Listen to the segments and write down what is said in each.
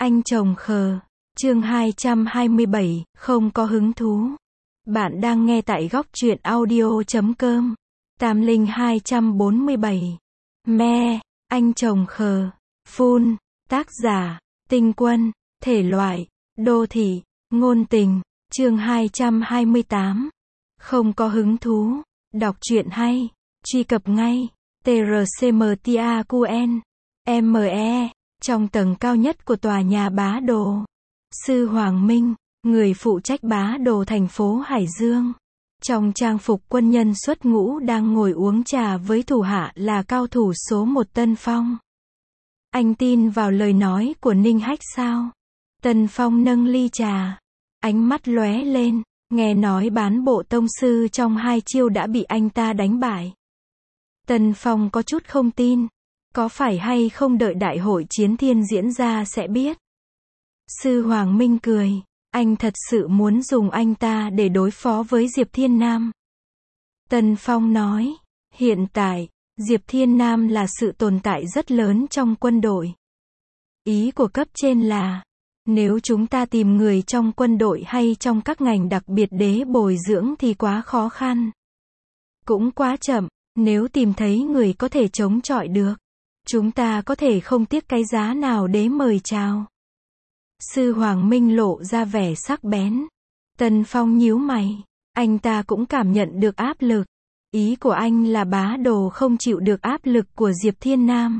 Anh chồng khờ. Chương 227, không có hứng thú. Bạn đang nghe tại góc truyện audio.com. Tam Linh 247. Me, anh chồng khờ. Phun. Tác giả, Tinh Quân. Thể loại, đô thị, ngôn tình. Chương 228. Không có hứng thú. Đọc truyện hay. Truy cập ngay. TRCMTAQN. ME. Trong tầng cao nhất của tòa nhà Bá Đồ. Sư Hoàng Minh, người phụ trách Bá Đồ thành phố Hải Dương. Trong trang phục quân nhân xuất ngũ đang ngồi uống trà với thủ hạ là cao thủ số 1 Tân Phong. Anh tin vào lời nói của Ninh Hách sao? Tân Phong nâng ly trà. Ánh mắt lóe lên, nghe nói bán bộ tông sư trong 2 chiêu đã bị anh ta đánh bại. Tân Phong có chút không tin. Có phải hay không đợi đại hội chiến thiên diễn ra sẽ biết. Sư Hoàng Minh cười. Anh thật sự muốn dùng anh ta để đối phó với Diệp Thiên Nam. Tân Phong nói. Hiện tại, Diệp Thiên Nam là sự tồn tại rất lớn trong quân đội. Ý của cấp trên là, nếu chúng ta tìm người trong quân đội hay trong các ngành đặc biệt để bồi dưỡng thì quá khó khăn. Cũng quá chậm, nếu tìm thấy người có thể chống chọi được. Chúng ta có thể không tiếc cái giá nào để mời chào. Sư Hoàng Minh lộ ra vẻ sắc bén. Tân Phong nhíu mày. Anh ta cũng cảm nhận được áp lực. Ý của anh là Bá Đồ không chịu được áp lực của Diệp Thiên Nam.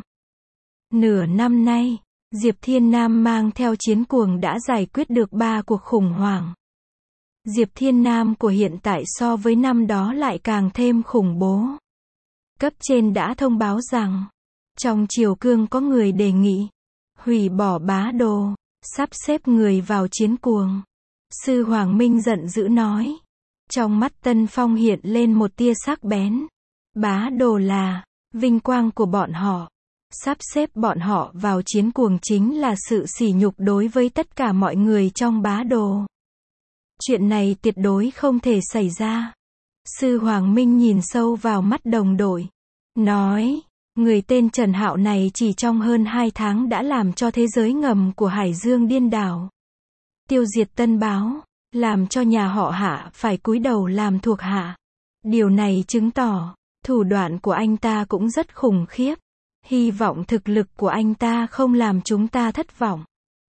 Nửa năm nay, Diệp Thiên Nam mang theo chiến cuồng đã giải quyết được 3 cuộc khủng hoảng. Diệp Thiên Nam của hiện tại so với năm đó lại càng thêm khủng bố. Cấp trên đã thông báo rằng, trong triều cương có người đề nghị hủy bỏ Bá Đồ, sắp xếp người vào chiến cuồng. Sư Hoàng Minh giận dữ nói. Trong mắt Tân Phong hiện lên một tia sắc bén. Bá Đồ là vinh quang của bọn họ. Sắp xếp bọn họ vào chiến cuồng chính là sự sỉ nhục đối với tất cả mọi người trong Bá Đồ. Chuyện này tuyệt đối không thể xảy ra. Sư Hoàng Minh nhìn sâu vào mắt đồng đội. Nói. Người tên Trần Hạo này chỉ trong hơn 2 tháng đã làm cho thế giới ngầm của Hải Dương điên đảo. Tiêu diệt Tân Báo, làm cho nhà họ Hạ phải cúi đầu làm thuộc hạ. Điều này chứng tỏ, thủ đoạn của anh ta cũng rất khủng khiếp. Hy vọng thực lực của anh ta không làm chúng ta thất vọng.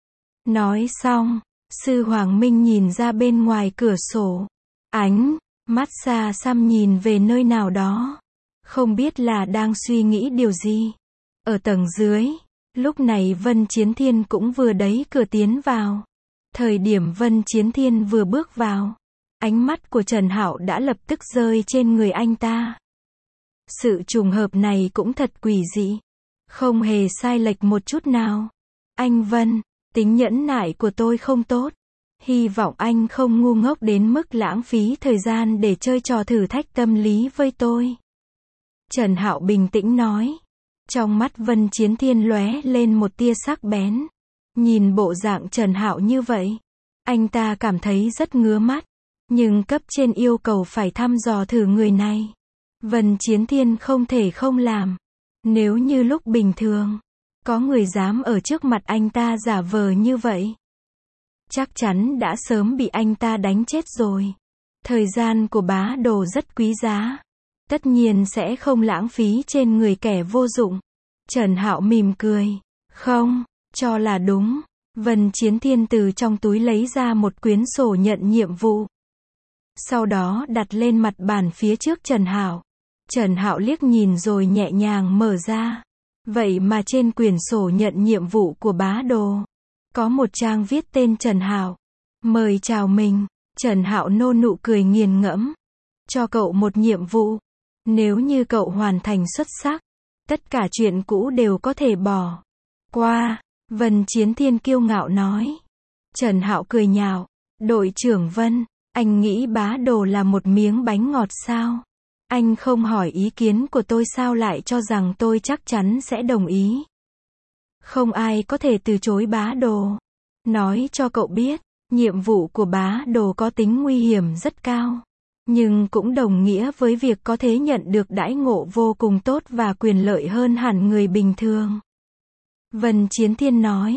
Nói xong, Sư Hoàng Minh nhìn ra bên ngoài cửa sổ. Ánh mắt xa xăm nhìn về nơi nào đó. Không biết là đang suy nghĩ điều gì. Ở tầng dưới, lúc này Vân Chiến Thiên cũng vừa đẩy cửa tiến vào. Thời điểm Vân Chiến Thiên vừa bước vào, ánh mắt của Trần Hạo đã lập tức rơi trên người anh ta. Sự trùng hợp này cũng thật quỷ dị. Không hề sai lệch một chút nào. Anh Vân, tính nhẫn nại của tôi không tốt. Hy vọng anh không ngu ngốc đến mức lãng phí thời gian để chơi trò thử thách tâm lý với tôi. Trần Hạo bình tĩnh nói. Trong mắt Vân Chiến Thiên lóe lên một tia sắc bén. Nhìn bộ dạng Trần Hạo như vậy, anh ta cảm thấy rất ngứa mắt. Nhưng cấp trên yêu cầu phải thăm dò thử người này. Vân Chiến Thiên không thể không làm. Nếu như lúc bình thường, có người dám ở trước mặt anh ta giả vờ như vậy, chắc chắn đã sớm bị anh ta đánh chết rồi. Thời gian của Bá Đồ rất quý giá. Tất nhiên sẽ không lãng phí trên người kẻ vô dụng. Trần Hạo mỉm cười. Không, cho là đúng. Vân Chiến Thiên từ trong túi lấy ra một quyển sổ nhận nhiệm vụ. Sau đó đặt lên mặt bàn phía trước Trần Hạo. Trần Hạo liếc nhìn rồi nhẹ nhàng mở ra. Vậy mà trên quyển sổ nhận nhiệm vụ của Bá Đồ, có một trang viết tên Trần Hạo. Mời chào mình. Trần Hạo nô nụ cười nghiền ngẫm. Cho cậu một nhiệm vụ. Nếu như cậu hoàn thành xuất sắc, tất cả chuyện cũ đều có thể bỏ qua. Vân Chiến Thiên kiêu ngạo nói. Trần Hạo cười nhạo. Đội trưởng Vân, anh nghĩ Bá Đồ là một miếng bánh ngọt sao? Anh không hỏi ý kiến của tôi sao lại cho rằng tôi chắc chắn sẽ đồng ý? Không ai có thể từ chối Bá Đồ. Nói cho cậu biết, nhiệm vụ của Bá Đồ có tính nguy hiểm rất cao. Nhưng cũng đồng nghĩa với việc có thể nhận được đãi ngộ vô cùng tốt và quyền lợi hơn hẳn người bình thường. Vân Chiến Thiên nói.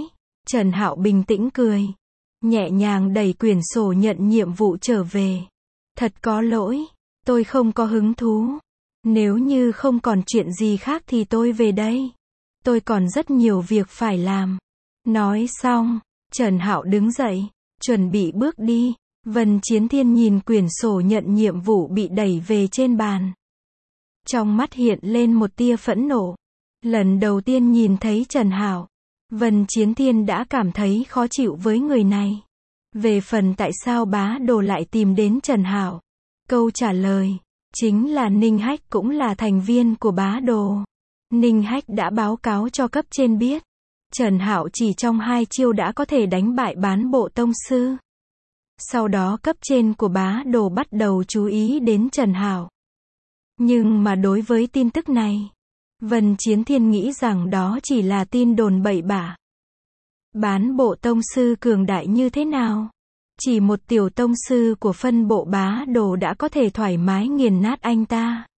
Trần Hạo bình tĩnh cười, nhẹ nhàng đẩy quyển sổ nhận nhiệm vụ trở về. Thật có lỗi, tôi không có hứng thú. Nếu như không còn chuyện gì khác thì tôi về đây. Tôi còn rất nhiều việc phải làm. Nói xong, Trần Hạo đứng dậy, chuẩn bị bước đi. Vân Chiến Thiên nhìn quyển sổ nhận nhiệm vụ bị đẩy về trên bàn. Trong mắt hiện lên một tia phẫn nộ. Lần đầu tiên nhìn thấy Trần Hạo, Vân Chiến Thiên đã cảm thấy khó chịu với người này. Về phần tại sao Bá Đồ lại tìm đến Trần Hạo, câu trả lời chính là Ninh Hách cũng là thành viên của Bá Đồ. Ninh Hách đã báo cáo cho cấp trên biết, Trần Hạo chỉ trong 2 chiêu đã có thể đánh bại Bán Bộ Tông Sư. Sau đó cấp trên của Bá Đồ bắt đầu chú ý đến Trần Hạo. Nhưng mà đối với tin tức này, Vân Chiến Thiên nghĩ rằng đó chỉ là tin đồn bậy bạ. Bán Bộ Tông Sư cường đại như thế nào? Chỉ một tiểu tông sư của phân bộ Bá Đồ đã có thể thoải mái nghiền nát anh ta.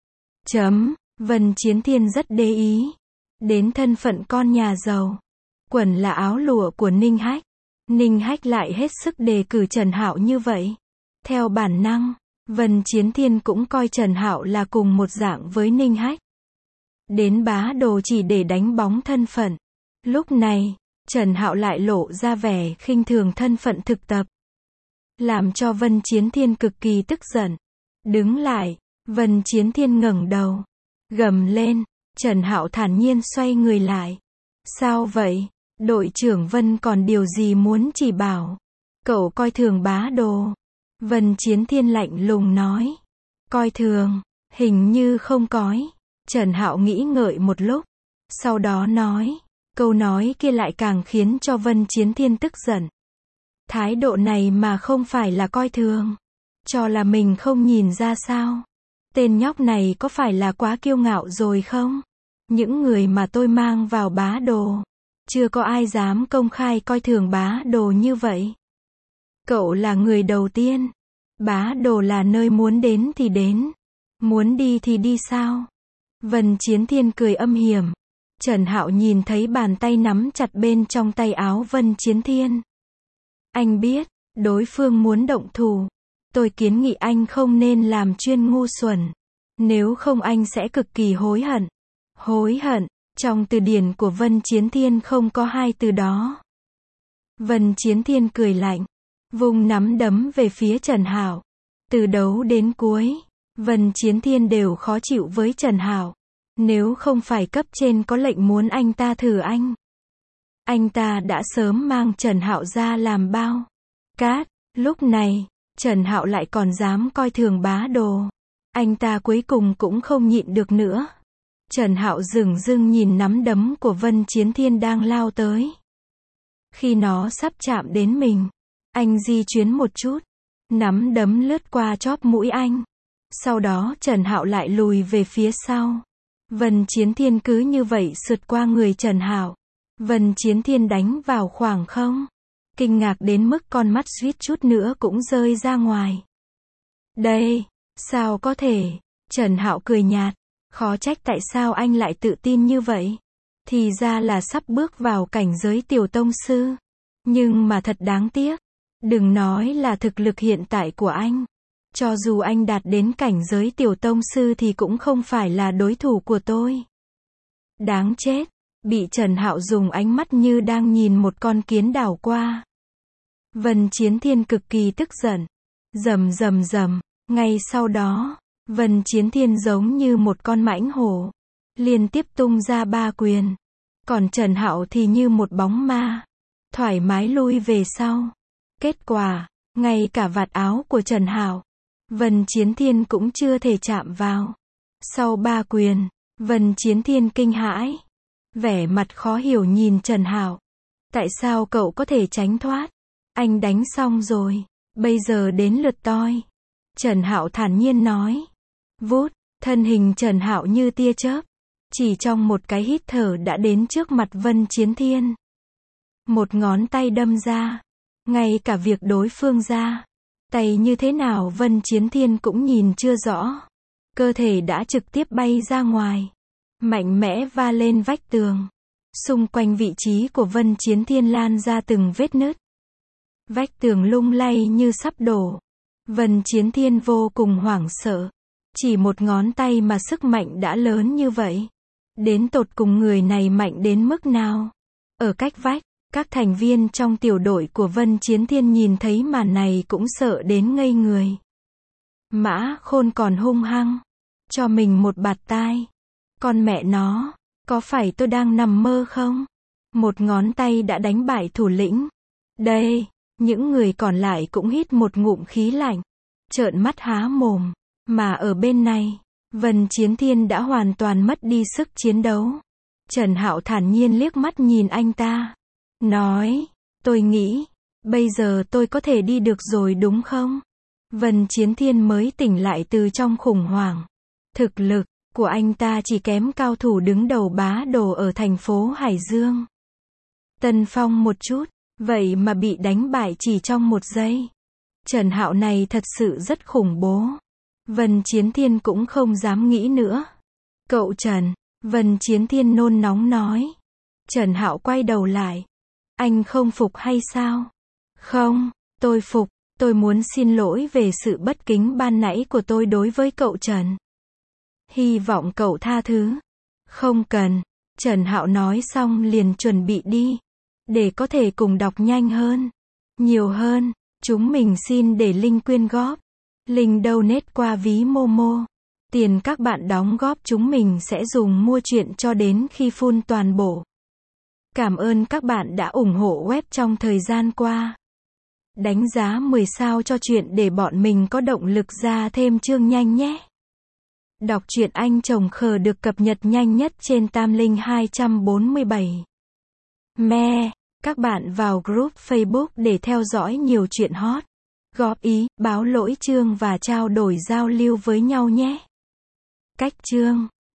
Vân Chiến Thiên rất để ý đến thân phận con nhà giàu. Quần là áo lụa của Ninh Hách. Ninh Hách lại hết sức đề cử Trần Hạo như vậy. Theo bản năng, Vân Chiến Thiên cũng coi Trần Hạo là cùng một dạng với Ninh Hách. Đến Bá Đồ chỉ để đánh bóng thân phận. Lúc này, Trần Hạo lại lộ ra vẻ khinh thường thân phận thực tập, làm cho Vân Chiến Thiên cực kỳ tức giận. Đứng lại, Vân Chiến Thiên ngẩng đầu, gầm lên. Trần Hạo thản nhiên xoay người lại. Sao vậy? Đội trưởng Vân còn điều gì muốn chỉ bảo? Cậu coi thường Bá Đồ. Vân Chiến Thiên lạnh lùng nói. Coi thường? Hình như không cói. Trần Hạo nghĩ ngợi một lúc, sau đó nói. Câu nói kia lại càng khiến cho Vân Chiến Thiên tức giận. Thái độ này mà không phải là coi thường, cho là mình không nhìn ra sao? Tên nhóc này có phải là quá kiêu ngạo rồi không? Những người mà tôi mang vào Bá Đồ, chưa có ai dám công khai coi thường Bá Đồ như vậy. Cậu là người đầu tiên. Bá Đồ là nơi muốn đến thì đến, muốn đi thì đi sao? Vân Chiến Thiên cười âm hiểm. Trần Hạo nhìn thấy bàn tay nắm chặt bên trong tay áo Vân Chiến Thiên. Anh biết, đối phương muốn động thủ. Tôi kiến nghị anh không nên làm chuyên ngu xuẩn. Nếu không anh sẽ cực kỳ hối hận. Hối hận, trong từ điển của Vân Chiến Thiên không có 2 từ đó. Vân Chiến Thiên cười lạnh, vung nắm đấm về phía Trần Hạo. Từ đầu đến cuối, Vân Chiến Thiên đều khó chịu với Trần Hạo. Nếu không phải cấp trên có lệnh muốn anh ta thử anh ta đã sớm mang Trần Hạo ra làm bao cát. Lúc này, Trần Hạo lại còn dám coi thường Bá Đồ. Anh ta cuối cùng cũng không nhịn được nữa. Trần Hạo dửng dưng nhìn nắm đấm của Vân Chiến Thiên đang lao tới. Khi nó sắp chạm đến mình, anh di chuyển một chút, nắm đấm lướt qua chóp mũi anh. Sau đó Trần Hạo lại lùi về phía sau. Vân Chiến Thiên cứ như vậy sượt qua người Trần Hạo. Vân Chiến Thiên đánh vào khoảng không. Kinh ngạc đến mức con mắt suýt chút nữa cũng rơi ra ngoài. Đây, sao có thể? Trần Hạo cười nhạt. Khó trách tại sao anh lại tự tin như vậy. Thì ra là sắp bước vào cảnh giới tiểu tông sư. Nhưng mà thật đáng tiếc. Đừng nói là thực lực hiện tại của anh. Cho dù anh đạt đến cảnh giới tiểu tông sư thì cũng không phải là đối thủ của tôi. Đáng chết. Bị Trần Hạo dùng ánh mắt như đang nhìn một con kiến đảo qua. Vân Chiến Thiên cực kỳ tức giận. Rầm rầm rầm. Ngay sau đó, Vân Chiến Thiên giống như một con mãnh hổ, liên tiếp tung ra 3 quyền. Còn Trần Hạo thì như một bóng ma, thoải mái lui về sau. Kết quả, ngay cả vạt áo của Trần Hạo, Vân Chiến Thiên cũng chưa thể chạm vào. Sau 3 quyền, Vân Chiến Thiên kinh hãi, vẻ mặt khó hiểu nhìn Trần Hạo. Tại sao cậu có thể tránh thoát? Anh đánh xong rồi, bây giờ đến lượt tôi. Trần Hạo thản nhiên nói. Vút, thân hình Trần Hạo như tia chớp, chỉ trong một cái hít thở đã đến trước mặt Vân Chiến Thiên. Một ngón tay đâm ra, ngay cả việc đối phương ra tay như thế nào Vân Chiến Thiên cũng nhìn chưa rõ. Cơ thể đã trực tiếp bay ra ngoài, mạnh mẽ va lên vách tường. Xung quanh vị trí của Vân Chiến Thiên lan ra từng vết nứt. Vách tường lung lay như sắp đổ. Vân Chiến Thiên vô cùng hoảng sợ. Chỉ một ngón tay mà sức mạnh đã lớn như vậy. Đến tột cùng người này mạnh đến mức nào? Ở cách vách, các thành viên trong tiểu đội của Vân Chiến Thiên nhìn thấy màn này cũng sợ đến ngây người. Mã Khôn còn hung hăng. Cho mình một bạt tai. Con mẹ nó, có phải tôi đang nằm mơ không? Một ngón tay đã đánh bại thủ lĩnh. Đây, những người còn lại cũng hít một ngụm khí lạnh. Trợn mắt há mồm. Mà ở bên này, Vân Chiến Thiên đã hoàn toàn mất đi sức chiến đấu. Trần Hạo thản nhiên liếc mắt nhìn anh ta. Nói, tôi nghĩ, bây giờ tôi có thể đi được rồi đúng không? Vân Chiến Thiên mới tỉnh lại từ trong khủng hoảng. Thực lực của anh ta chỉ kém cao thủ đứng đầu bá đồ ở thành phố Hải Dương. Tân Phong một chút, vậy mà bị đánh bại chỉ trong một giây. Trần Hạo này thật sự rất khủng bố. Vân Chiến Thiên cũng không dám nghĩ nữa. Cậu Trần, Vân Chiến Thiên nôn nóng nói. Trần Hạo quay đầu lại. Anh không phục hay sao? Không, tôi phục, tôi muốn xin lỗi về sự bất kính ban nãy của tôi đối với cậu Trần. Hy vọng cậu tha thứ. Không cần, Trần Hạo nói xong liền chuẩn bị đi. Để có thể cùng đọc nhanh hơn, nhiều hơn, chúng mình xin để link quyên góp. Link donate qua ví Momo. Tiền các bạn đóng góp chúng mình sẽ dùng mua truyện cho đến khi full toàn bộ. Cảm ơn các bạn đã ủng hộ web trong thời gian qua. Đánh giá 10 sao cho truyện để bọn mình có động lực ra thêm chương nhanh nhé. Đọc truyện Anh Chồng Khờ được cập nhật nhanh nhất trên Tam Linh 247. Me, các bạn vào group Facebook để theo dõi nhiều chuyện hot. Góp ý, báo lỗi chương và trao đổi giao lưu với nhau nhé. Cách chương